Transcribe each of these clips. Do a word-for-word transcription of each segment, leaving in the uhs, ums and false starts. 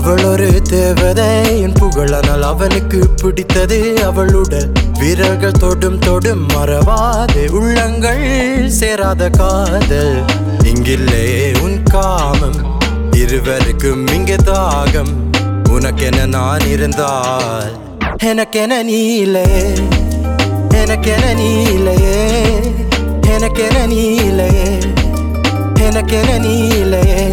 அவள் ஒரு தேவதை என் புகழனால் அவனுக்கு பிடித்தது அவளுடன் வீரர்கள் தொடும் தொடும் மறவாது உள்ளங்கள் சேராத காதல் இங்கில்லே உன் காமம் இருவருக்கும் இங்கே தாகம் உனக்கென நான் இருந்தால் எனக்கென நீ இல்லையே எனக்கென நீ இல்லையே எனக்கென நீ இல்லையே எனக்கென நீ இல்லையே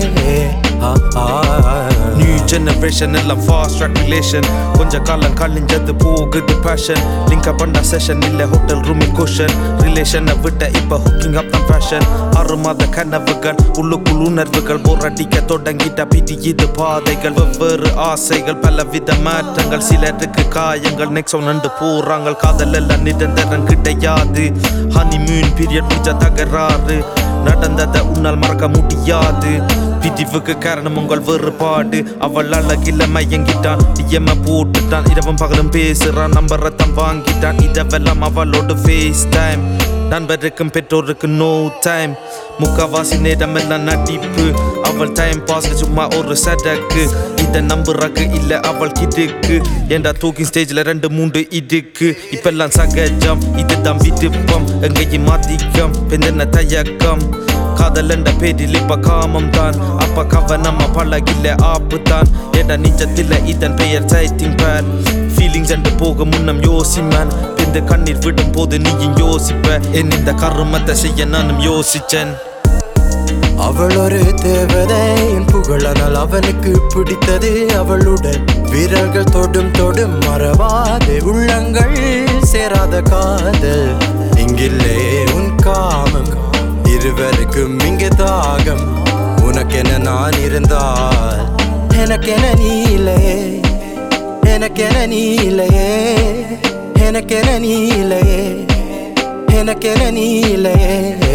New generation எல்லாம் fast track relation கொஞ்ச காலம் கழிஞ்சது போகுது passion link up பண்ண session இல்ல hotel room cushion relation விட்ட இப்ப hooking up தான் fashion ஆறு மாத கனவுகள் உள்ளுக்குள் உணர்வுகள் போராடிக்க தொடங்கிட்ட பிடிக்குது பாதைகள் வெவ்வேறு ஆசைகள் பல வித மாற்றங்கள் சிலருக்கு காயங்கள் நெக்ஸ்ட் ஒன்று போறாங்க காதல் எல்லாம் நிரந்தரம் கிடையாது ஹனிமூன் பீரியட் முடிச்ச தகராறு நடந்ததை உன்னால் மறக்க முடியாது பிடிவுக்கு காரணம் உங்கள் வேறுபாடு அவள் அழகில மயங்கிட்டான் டிஎம்ம போட்டுட்டான் இரவும் பகலும் பேசுறான் நம்பரத்தான் வாங்கிட்டான் இதெல்லாம் அவளோட ஃபேஸ் டைம் நண்பருக்கும் பெற்றோருக்கு நோ டைம் முக்காவாசி நேரம் எல்லாம் நடிப்பு அவள் டைம் பாஸ் சும்மா ஒரு சடக்கு இதை நம்புறாக்கு இல்ல அவள் கிடுக்கு ஏண்டா தூக்கிங் ஸ்டேஜ்ல ரெண்டு மூன்று இடுக்கு இப்பெல்லாம் சகஜம் இதுதான் விருப்பம் எங்கேயும் மாத்திக்கம் பெண்ணென்ன தயக்கம் காதல் என்ற பேரில் இப்ப காமம் தான் அப்ப கவனமா பழகில்ல ஆப்பு தான் ஏடா நிஜத்தில இதன் பெயர் சைட்டிங் பேர் ஃபீலிங்ஸ் என்று போக முன்னம் யோசிமேன் பிந்து கண்ணீர் விடும் போது நீயும் யோசிப்ப என் இந்த கருமத்தை செய்ய நானும் யோசிச்சேன் அவள் ஒரு தேவதை என் புகழனால் அவனுக்கு பிடித்தது அவளுடன் வீரர்கள் தொடும் தொடும் மறவாது உள்ளங்கள் சேராத காதல் இங்கில்லே உன் காமம் இருவருக்கும் இங்கே தாகம் உனக்கென நான் இருந்தால் எனக்கென நீ இல்லையே எனக்கென நீ இல்லையே எனக்கென நீ இல்லையே எனக்கென நீ இல்லையே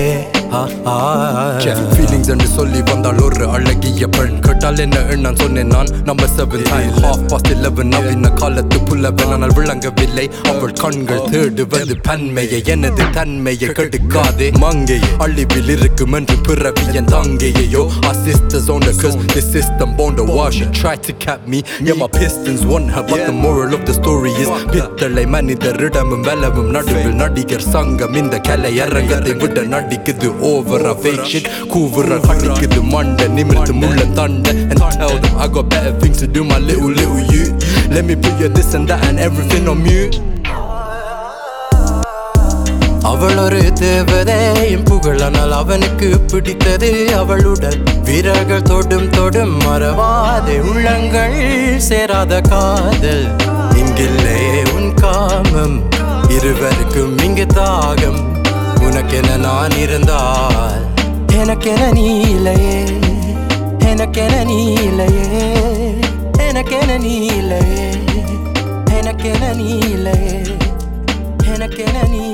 ஃபீலிங்ஸ் என்று சொல்லி வந்தால் ஒரு அழகிய பெண் கேட்டால் என்ன எண்ணம் சொன்னேன் நான் number seven half past eleven நவீன காலத்து புல்லவன் ஆனால் விளங்கவில்லை அவள் கண்கள் தேடுவது பன்மையை எனது தன்மையை கெடுக்காதே மங்கையை அழிவில் இருக்கும் என்று பிறவியன் தங்கையோ our sisters on the cause the system bound to wash and try to cap me yeah my pistons won her but the moral of the story is பித்தளை மனிதரிடமும் வெலவும் நடுவில் நடிகர் சங்கம் இந்த கலை அரங்கத்தை விட நடிக்குது over a fake shit கூவுற கடிக்குது மண்டை நிமிர்ந்து முள்ள தண்டை and tell them I got better things to do my little little you let me put you this and that and everything on mute அவள் ஒரு தேவதை என் புகழனால் அவனுக்கு பிடித்தது அவளுடன் வீரர்கள் தொடும் தொடும் மறவாது உள்ளங்கள் சேராத காதல் இங்கில்லே உன் காமம் இருவருக்கும் இங்கு தாகம் உனக்கென நான் இருந்தால் எனக்கென நீ இல்லையே எனக்கென நீ இல்லையே எனக்கென நீ இல்லையே எனக்கென நீ இல்லையே எனக்கென நீ